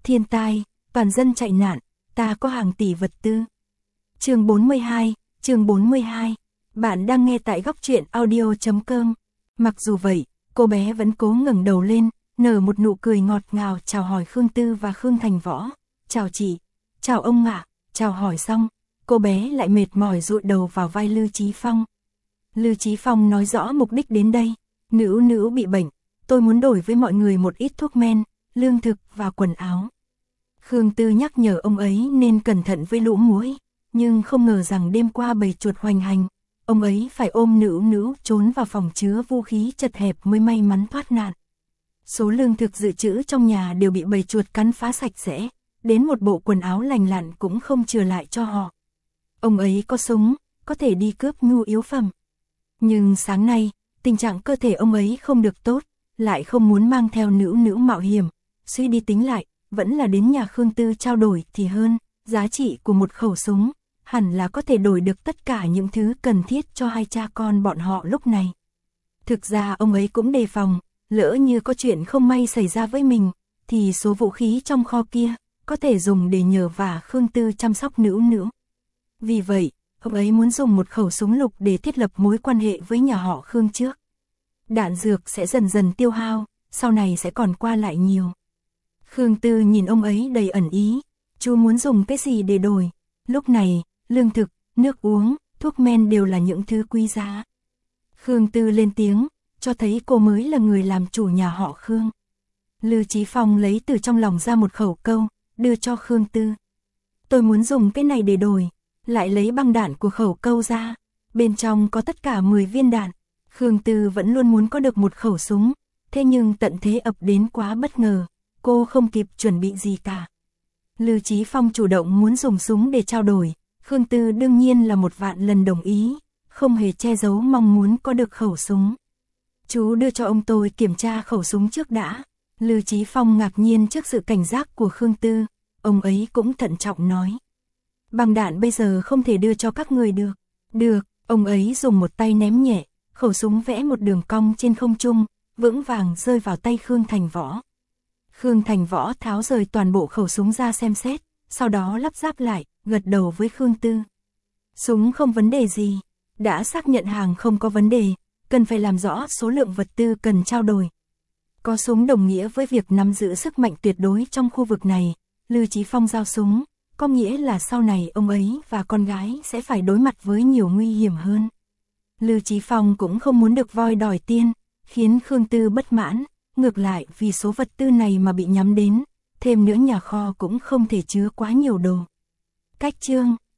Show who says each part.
Speaker 1: thiên tai, toàn dân chạy nạn, ta có hàng tỷ vật tư. Chương 42, bạn đang nghe tại góc truyện audio.com. Mặc dù vậy, cô bé vẫn cố ngẩng đầu lên, nở một nụ cười ngọt ngào chào hỏi Khương Tư và Khương Thành Võ. Chào chị, chào ông ạ. Chào hỏi xong, cô bé lại mệt mỏi dụi đầu vào vai Lư Chí Phong. Lư Chí Phong nói rõ mục đích đến đây. Nữ bị bệnh, tôi muốn đổi với mọi người một ít thuốc men, lương thực và quần áo. Khương Tư nhắc nhở ông ấy nên cẩn thận với lũ muỗi, nhưng không ngờ rằng đêm qua bầy chuột hoành hành, ông ấy phải ôm nữ trốn vào phòng chứa vũ khí chật hẹp mới may mắn thoát nạn. Số lương thực dự trữ trong nhà đều bị bầy chuột cắn phá sạch sẽ, đến một bộ quần áo lành lặn cũng không chừa lại cho họ. Ông ấy có súng, có thể đi cướp nhu yếu phẩm. Nhưng sáng nay, tình trạng cơ thể ông ấy không được tốt, lại không muốn mang theo nữ mạo hiểm. Suy đi tính lại, vẫn là đến nhà Khương Tư trao đổi thì hơn. Giá trị của một khẩu súng, hẳn là có thể đổi được tất cả những thứ cần thiết cho hai cha con bọn họ lúc này. Thực ra ông ấy cũng đề phòng, lỡ như có chuyện không may xảy ra với mình, thì số vũ khí trong kho kia, có thể dùng để nhờ vả Khương Tư chăm sóc nữ. Vì vậy, ông ấy muốn dùng một khẩu súng lục để thiết lập mối quan hệ với nhà họ Khương trước. Đạn dược sẽ dần dần tiêu hao, sau này sẽ còn qua lại nhiều. Khương Tư nhìn ông ấy đầy ẩn ý, chú muốn dùng cái gì để đổi? Lúc này, lương thực, nước uống, thuốc men đều là những thứ quý giá. Khương Tư lên tiếng, cho thấy cô mới là người làm chủ nhà họ Khương. Lư Chí Phong lấy từ trong lòng ra một khẩu câu, đưa cho Khương Tư. Tôi muốn dùng cái này để đổi, lại lấy băng đạn của khẩu câu ra, bên trong có tất cả 10 viên đạn. Khương Tư vẫn luôn muốn có được một khẩu súng, thế nhưng tận thế ập đến quá bất ngờ, cô không kịp chuẩn bị gì cả. Lư Chí Phong chủ động muốn dùng súng để trao đổi, Khương Tư đương nhiên là 1.000.000 lần đồng ý, không hề che giấu mong muốn có được khẩu súng. Chú đưa cho ông tôi kiểm tra khẩu súng trước đã. Lư Chí Phong ngạc nhiên trước sự cảnh giác của Khương Tư, ông ấy cũng thận trọng nói. Băng đạn bây giờ không thể đưa cho các người được. Được, ông ấy dùng một tay ném nhẹ, khẩu súng vẽ một đường cong trên không trung, vững vàng rơi vào tay Khương Thành Võ. Khương Thành Võ tháo rời toàn bộ khẩu súng ra xem xét, sau đó lắp ráp lại, gật đầu với Khương Tư. Súng không vấn đề gì, đã xác nhận hàng không có vấn đề, cần phải làm rõ số lượng vật tư cần trao đổi. Có súng đồng nghĩa với việc nắm giữ sức mạnh tuyệt đối trong khu vực này, Lư Chí Phong giao súng, có nghĩa là sau này ông ấy và con gái sẽ phải đối mặt với nhiều nguy hiểm hơn. Lư Chí Phong cũng không muốn được voi đòi tiên, khiến Khương Tư bất mãn, ngược lại vì số vật tư này mà bị nhắm đến, thêm nữa nhà kho cũng không thể chứa quá nhiều đồ. Cách chương